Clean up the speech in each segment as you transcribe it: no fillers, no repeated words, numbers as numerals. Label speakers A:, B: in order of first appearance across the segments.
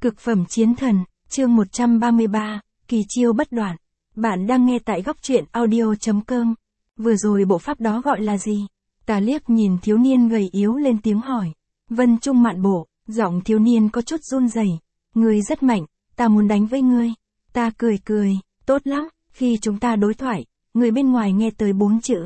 A: Cực phẩm chiến thần, chương 133, kỳ chiêu bất đoạn. Bạn đang nghe tại góc truyện audio.com. Vừa rồi bộ pháp đó gọi là gì? Ta liếc nhìn thiếu niên gầy yếu lên tiếng hỏi. Vân Trung mạn bộ, giọng thiếu niên có chút run rẩy. Ngươi rất mạnh, ta muốn đánh với ngươi. Ta cười cười, tốt lắm, khi chúng ta đối thoại, người bên ngoài nghe tới 4 chữ.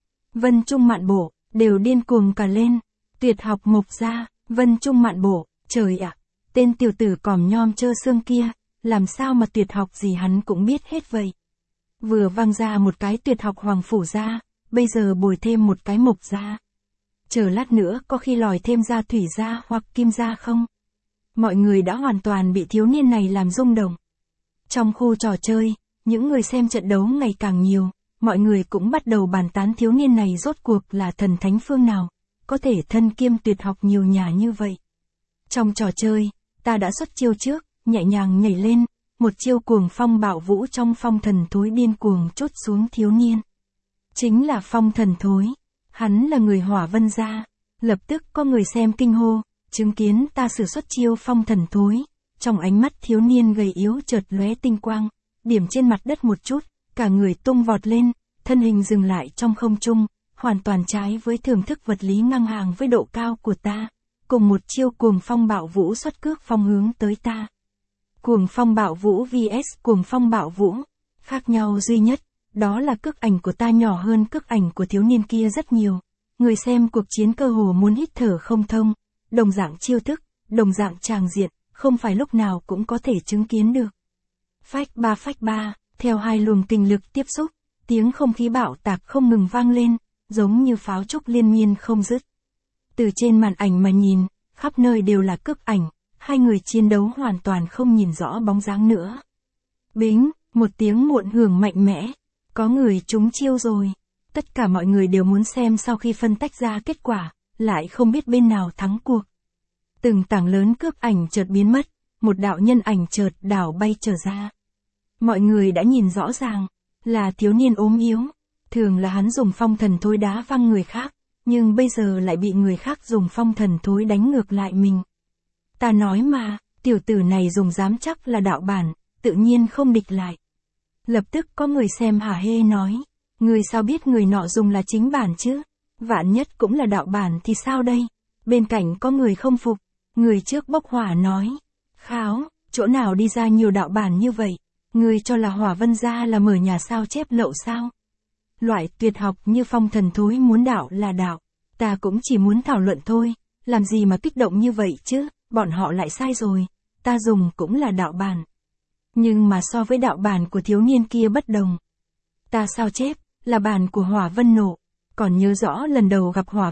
A: Vân Trung mạn bộ, đều điên cuồng cả lên. Tuyệt học Mộc gia, Vân Trung mạn bộ, trời ạ, tên tiểu tử còm nhom trơ xương kia, làm sao mà tuyệt học gì hắn cũng biết hết vậy. Vừa vang ra một cái tuyệt học Hoàng phủ gia, bây giờ bồi thêm một cái Mộc gia. Chờ lát nữa có khi lòi thêm ra Thủy gia hoặc Kim gia không? Mọi người đã hoàn toàn bị thiếu niên này làm rung động. Trong khu trò chơi, những người xem trận đấu ngày càng nhiều, mọi người cũng bắt đầu bàn tán thiếu niên này rốt cuộc là thần thánh phương nào, có thể thân kiêm tuyệt học nhiều nhà như vậy. Trong trò chơi, ta đã xuất chiêu trước, nhẹ nhàng nhảy lên, một chiêu cuồng phong bạo vũ trong phong thần thối điên cuồng trút xuống thiếu niên. Chính là phong thần thối, hắn là người Hỏa Vân gia. Lập tức có người xem kinh hô, chứng kiến ta sử xuất chiêu phong thần thối, trong ánh mắt thiếu niên gầy yếu chợt lóe tinh quang, điểm trên mặt đất một chút, cả người tung vọt lên, thân hình dừng lại trong không trung, hoàn toàn trái với thưởng thức vật lý ngang hàng với độ cao của ta. Cùng một chiêu cuồng phong bạo vũ xuất cước phong hướng tới ta. Cuồng phong bạo vũ vs cuồng phong bạo vũ, khác nhau duy nhất, đó là cước ảnh của ta nhỏ hơn cước ảnh của thiếu niên kia rất nhiều. Người xem cuộc chiến cơ hồ muốn hít thở không thông, đồng dạng chiêu thức, đồng dạng tràng diện, không phải lúc nào cũng có thể chứng kiến được. Phách ba, theo hai luồng kinh lực tiếp xúc, tiếng không khí bạo tạc không ngừng vang lên, giống như pháo trúc liên miên không dứt. Từ trên màn ảnh mà nhìn, khắp nơi đều là cước ảnh, hai người chiến đấu hoàn toàn không nhìn rõ bóng dáng nữa. Bính, một tiếng muộn hưởng mạnh mẽ, có người trúng chiêu rồi. Tất cả mọi người đều muốn xem sau khi phân tách ra kết quả, lại không biết bên nào thắng cuộc. Từng tảng lớn cước ảnh chợt biến mất, một đạo nhân ảnh chợt đảo bay trở ra. Mọi người đã nhìn rõ ràng, là thiếu niên ốm yếu, thường là hắn dùng phong thần thối đá văng người khác, nhưng bây giờ lại bị người khác dùng phong thần thối đánh ngược lại mình. Ta nói mà, tiểu tử này dùng dám chắc là đạo bản, tự nhiên không địch lại. Lập tức có người xem hả hê nói, người sao biết người nọ dùng là chính bản chứ, vạn nhất cũng là đạo bản thì sao đây? Bên cạnh có người không phục, người trước bốc hỏa nói, kháo, chỗ nào đi ra nhiều đạo bản như vậy, người cho là Hỏa Vân gia là mở nhà sao chép lậu sao? Loại tuyệt học như phong thần thối muốn đạo là đạo, ta cũng chỉ muốn thảo luận thôi, làm gì mà kích động như vậy chứ, bọn họ lại sai rồi, ta dùng cũng là đạo bản. Nhưng mà so với đạo bản của thiếu niên kia bất đồng. Ta sao chép, là bản của Hỏa Vân Nộ, còn nhớ rõ lần đầu gặp Hỏa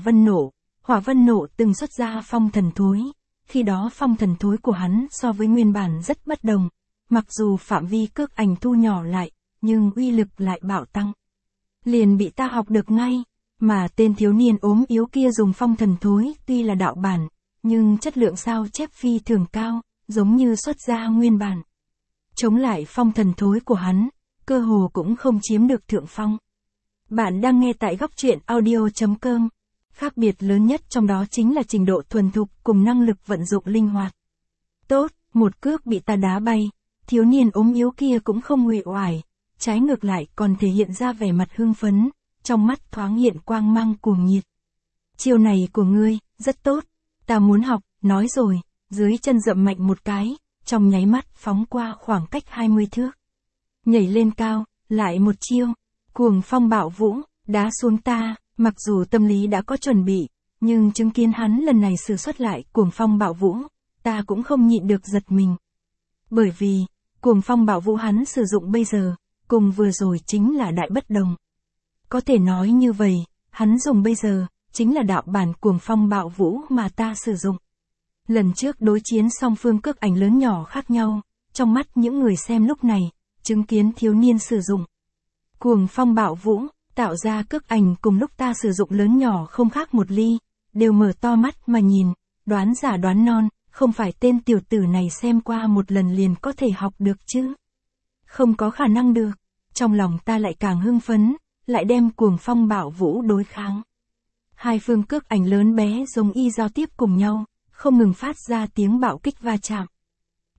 A: Vân Nộ từng xuất ra phong thần thối, khi đó phong thần thối của hắn so với nguyên bản rất bất đồng, mặc dù phạm vi cước ảnh thu nhỏ lại, nhưng uy lực lại bạo tăng. Liền bị ta học được ngay, mà tên thiếu niên ốm yếu kia dùng phong thần thối tuy là đạo bản, nhưng chất lượng sao chép phi thường cao, giống như xuất ra nguyên bản. Chống lại phong thần thối của hắn, cơ hồ cũng không chiếm được thượng phong. Bạn đang nghe tại góc truyện audio.com. Khác biệt lớn nhất trong đó chính là trình độ thuần thục cùng năng lực vận dụng linh hoạt. Tốt, một cước bị ta đá bay, thiếu niên ốm yếu kia cũng không uể oải, trái ngược lại còn thể hiện ra vẻ mặt hưng phấn, trong mắt thoáng hiện quang mang cuồng nhiệt. Chiêu này của ngươi, rất tốt, ta muốn học, nói rồi, dưới chân dậm mạnh một cái, trong nháy mắt phóng qua khoảng cách 20 thước. Nhảy lên cao, lại một chiêu, cuồng phong bạo vũ, đá xuống ta, mặc dù tâm lý đã có chuẩn bị, nhưng chứng kiến hắn lần này sử xuất lại cuồng phong bạo vũ, ta cũng không nhịn được giật mình. Bởi vì, cuồng phong bạo vũ hắn sử dụng bây giờ, cùng vừa rồi chính là đại bất đồng. Có thể nói như vậy, hắn dùng bây giờ, chính là đạo bản cuồng phong bạo vũ mà ta sử dụng. Lần trước đối chiến song phương cước ảnh lớn nhỏ khác nhau, trong mắt những người xem lúc này, chứng kiến thiếu niên sử dụng cuồng phong bạo vũ, tạo ra cước ảnh cùng lúc ta sử dụng lớn nhỏ không khác một ly, đều mở to mắt mà nhìn, đoán giả đoán non, không phải tên tiểu tử này xem qua một lần liền có thể học được chứ. Không có khả năng được, trong lòng ta lại càng hưng phấn, lại đem cuồng phong bạo vũ đối kháng. Hai phương cước ảnh lớn bé giống y giao tiếp cùng nhau, không ngừng phát ra tiếng bạo kích va chạm.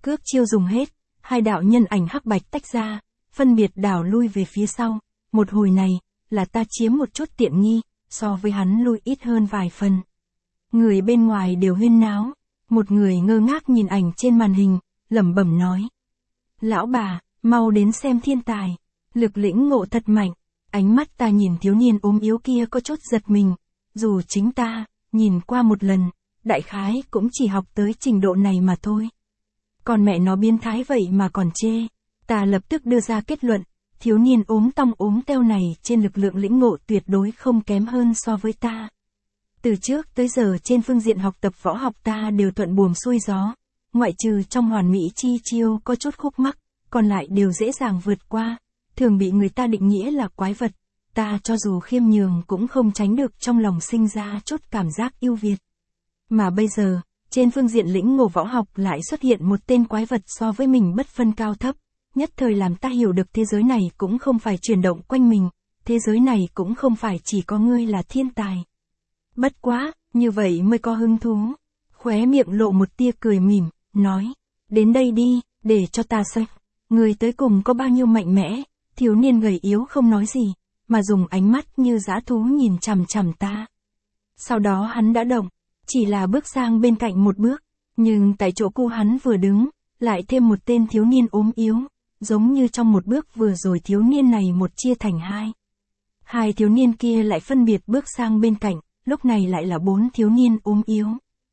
A: Cước chiêu dùng hết, hai đạo nhân ảnh hắc bạch tách ra, phân biệt đảo lui về phía sau. Một hồi này, là ta chiếm một chút tiện nghi, so với hắn lui ít hơn vài phần. Người bên ngoài đều huyên náo, một người ngơ ngác nhìn ảnh trên màn hình, lẩm bẩm nói. Lão bà, mau đến xem thiên tài, lực lĩnh ngộ thật mạnh. Ánh mắt ta nhìn thiếu niên ốm yếu kia có chút giật mình, dù chính ta, nhìn qua một lần, đại khái cũng chỉ học tới trình độ này mà thôi. Còn mẹ nó biến thái vậy mà còn chê. Ta lập tức đưa ra kết luận, thiếu niên ốm tong ốm teo này trên lực lượng lĩnh ngộ tuyệt đối không kém hơn so với ta. Từ trước tới giờ trên phương diện học tập võ học ta đều thuận buồm xuôi gió, ngoại trừ trong hoàn mỹ chi chiêu có chút khúc mắc, còn lại đều dễ dàng vượt qua, thường bị người ta định nghĩa là quái vật. Ta cho dù khiêm nhường cũng không tránh được trong lòng sinh ra chút cảm giác yêu Việt. Mà bây giờ, trên phương diện lĩnh ngộ võ học lại xuất hiện một tên quái vật so với mình bất phân cao thấp, nhất thời làm ta hiểu được thế giới này cũng không phải chuyển động quanh mình, thế giới này cũng không phải chỉ có ngươi là thiên tài. Bất quá, như vậy mới có hứng thú. Khóe miệng lộ một tia cười mỉm, nói, đến đây đi, để cho ta xem, ngươi tới cùng có bao nhiêu mạnh mẽ. Thiếu niên gầy yếu không nói gì, mà dùng ánh mắt như dã thú nhìn chằm chằm ta. Sau đó hắn đã động, chỉ là bước sang bên cạnh một bước, nhưng tại chỗ cu hắn vừa đứng, lại thêm một tên thiếu niên ốm yếu, giống như trong một bước vừa rồi thiếu niên này một chia thành hai. Hai thiếu niên kia lại phân biệt bước sang bên cạnh, lúc này lại là 4 thiếu niên ốm yếu.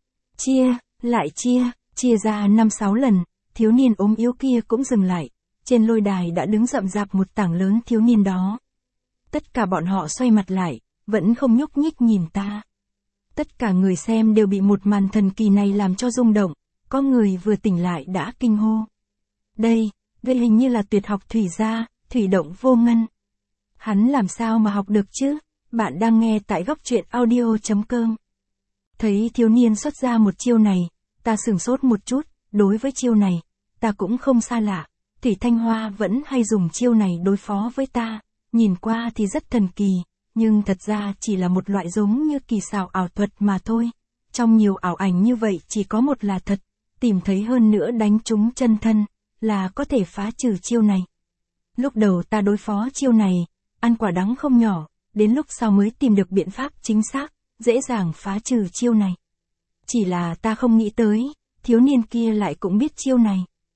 A: Chia ra 5-6 lần, thiếu niên ốm yếu kia cũng dừng lại, trên lôi đài đã đứng rậm rạp một tảng lớn thiếu niên đó. Tất cả bọn họ xoay mặt lại, vẫn không nhúc nhích nhìn ta. Tất cả người xem đều bị một màn thần kỳ này làm cho rung động, có người vừa tỉnh lại đã kinh hô. Đây hình như là tuyệt học thủy gia, thủy động vô ngân. Hắn làm sao mà học được chứ? Bạn đang nghe tại góc truyện audio.com. Thấy thiếu niên xuất ra một chiêu này, ta sửng sốt một chút, đối với chiêu này, ta cũng không xa lạ. Thủy Thanh Hoa vẫn hay dùng chiêu này đối phó với ta, nhìn qua thì rất thần kỳ, nhưng thật ra chỉ là một loại giống như kỳ xảo ảo thuật mà thôi. Trong nhiều ảo ảnh như vậy chỉ có một là thật, tìm thấy hơn nữa đánh trúng chân thân, là có thể phá trừ chiêu này. Lúc đầu ta đối phó chiêu này, ăn quả đắng không nhỏ, đến lúc sau mới tìm được biện pháp chính xác, dễ dàng phá trừ chiêu này. Chỉ là ta không nghĩ tới, thiếu niên kia lại cũng biết chiêu này.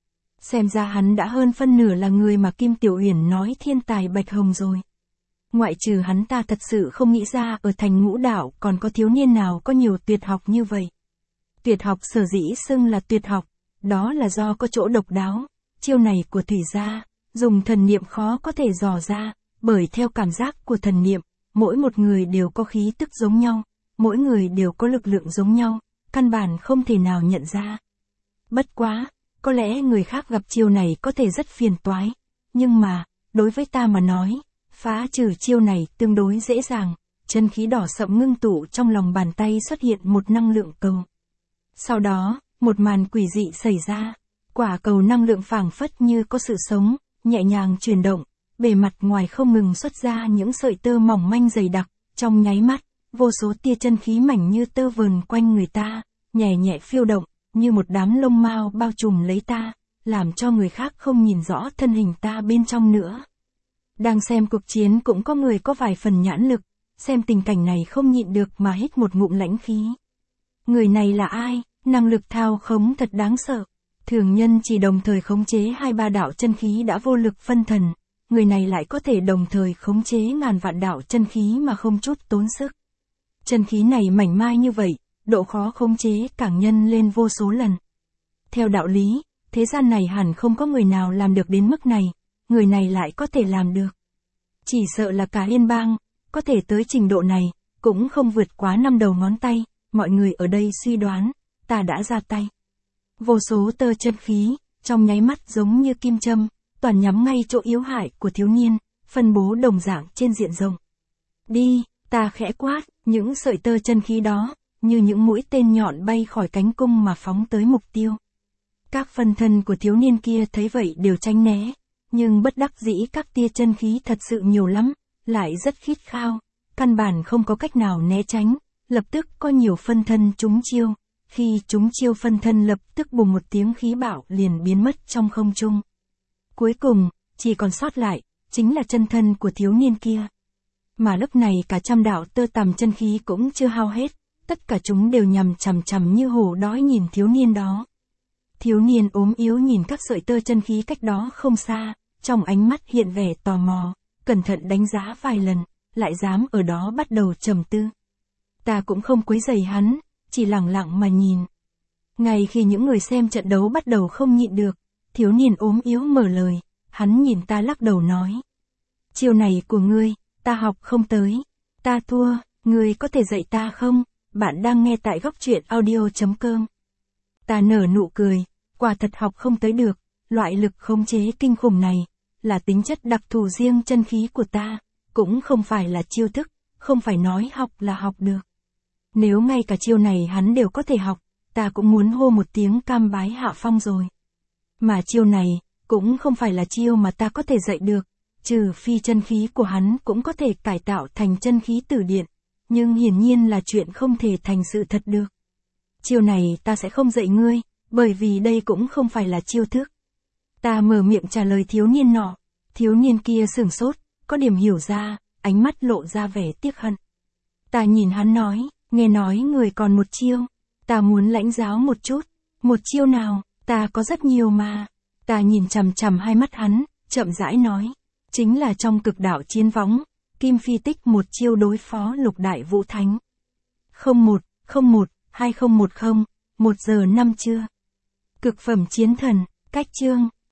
A: Xem ra hắn đã hơn phân nửa là người mà Kim Tiểu Uyển nói thiên tài bạch hồng rồi. Ngoại trừ hắn ta thật sự không nghĩ ra ở thành Ngũ Đạo còn có thiếu niên nào có nhiều tuyệt học như vậy. Tuyệt học sở dĩ xưng là tuyệt học, đó là do có chỗ độc đáo. Chiêu này của thủy gia, dùng thần niệm khó có thể dò ra, bởi theo cảm giác của thần niệm, mỗi một người đều có khí tức giống nhau, mỗi người đều có lực lượng giống nhau, căn bản không thể nào nhận ra. Bất quá, có lẽ người khác gặp chiêu này có thể rất phiền toái, nhưng mà, đối với ta mà nói, phá trừ chiêu này tương đối dễ dàng, chân khí đỏ sậm ngưng tụ trong lòng bàn tay xuất hiện một năng lượng cầu. Sau đó, một màn quỷ dị xảy ra, quả cầu năng lượng phảng phất như có sự sống, nhẹ nhàng chuyển động, bề mặt ngoài không ngừng xuất ra những sợi tơ mỏng manh dày đặc, trong nháy mắt, vô số tia chân khí mảnh như tơ vờn quanh người ta, nhẹ nhẹ phiêu động, như một đám lông mao bao trùm lấy ta, làm cho người khác không nhìn rõ thân hình ta bên trong nữa. Đang xem cuộc chiến cũng có người có vài phần nhãn lực, xem tình cảnh này không nhịn được mà hít một ngụm lãnh khí. Người này là ai? Năng lực thao khống thật đáng sợ. Thường nhân chỉ đồng thời khống chế 2-3 đạo chân khí đã vô lực phân thần, người này lại có thể đồng thời khống chế ngàn vạn đạo chân khí mà không chút tốn sức. Chân khí này mảnh mai như vậy, độ khó khống chế càng nhân lên vô số lần. Theo đạo lý, thế gian này hẳn không có người nào làm được đến mức này, người này lại có thể làm được. Chỉ sợ là cả liên bang, có thể tới trình độ này, cũng không vượt quá 5 đầu ngón tay, mọi người ở đây suy đoán, ta đã ra tay. Vô số tơ chân khí, trong nháy mắt giống như kim châm, toàn nhắm ngay chỗ yếu hại của thiếu niên, phân bố đồng dạng trên diện rộng. Đi, ta khẽ quát, những sợi tơ chân khí đó, như những mũi tên nhọn bay khỏi cánh cung mà phóng tới mục tiêu. Các phân thân của thiếu niên kia thấy vậy đều tránh né, nhưng bất đắc dĩ các tia chân khí thật sự nhiều lắm, lại rất khít khao, căn bản không có cách nào né tránh, lập tức có nhiều phân thân trúng chiêu, Khi chúng chiêu phân thân lập tức bùng một tiếng khí bạo liền biến mất trong không trung. Cuối cùng, chỉ còn sót lại, chính là chân thân của thiếu niên kia. Mà lúc này cả trăm đạo tơ tằm chân khí cũng chưa hao hết, tất cả chúng đều nhằm chằm chằm như hổ đói nhìn thiếu niên đó. Thiếu niên ốm yếu nhìn các sợi tơ chân khí cách đó không xa, trong ánh mắt hiện vẻ tò mò, cẩn thận đánh giá vài lần, lại dám ở đó bắt đầu trầm tư. Ta cũng không quấy rầy hắn, chỉ lặng lặng mà nhìn. Ngay khi những người xem trận đấu bắt đầu không nhịn được, thiếu niên ốm yếu mở lời, hắn nhìn ta lắc đầu nói. Chiêu này của ngươi, ta học không tới. Ta thua, ngươi có thể dạy ta không? Bạn đang nghe tại Góc Truyện Audio.com. Ta nở nụ cười, quả thật học không tới được, loại lực khống chế kinh khủng này, là tính chất đặc thù riêng chân khí của ta, cũng không phải là chiêu thức, không phải nói học là học được. Nếu ngay cả chiêu này hắn đều có thể học, ta cũng muốn hô một tiếng cam bái hạ phong rồi. Mà chiêu này, cũng không phải là chiêu mà ta có thể dạy được, trừ phi chân khí của hắn cũng có thể cải tạo thành chân khí tử điện, nhưng hiển nhiên là chuyện không thể thành sự thật được. Chiêu này ta sẽ không dạy ngươi, bởi vì đây cũng không phải là chiêu thức. Ta mở miệng trả lời thiếu niên nọ, thiếu niên kia sửng sốt, có điểm hiểu ra, ánh mắt lộ ra vẻ tiếc hận. Ta nhìn hắn nói, nghe nói người còn một chiêu, ta muốn lãnh giáo một chút, một chiêu nào, ta có rất nhiều mà. Ta nhìn chằm chằm hai mắt hắn, chậm rãi nói, chính là trong cực đạo chiến võng, Kim Phi tích một chiêu đối phó Lục Đại Vũ Thánh. 01/01/2010, 1 giờ 5 trưa. Cực phẩm chiến thần, cách chương,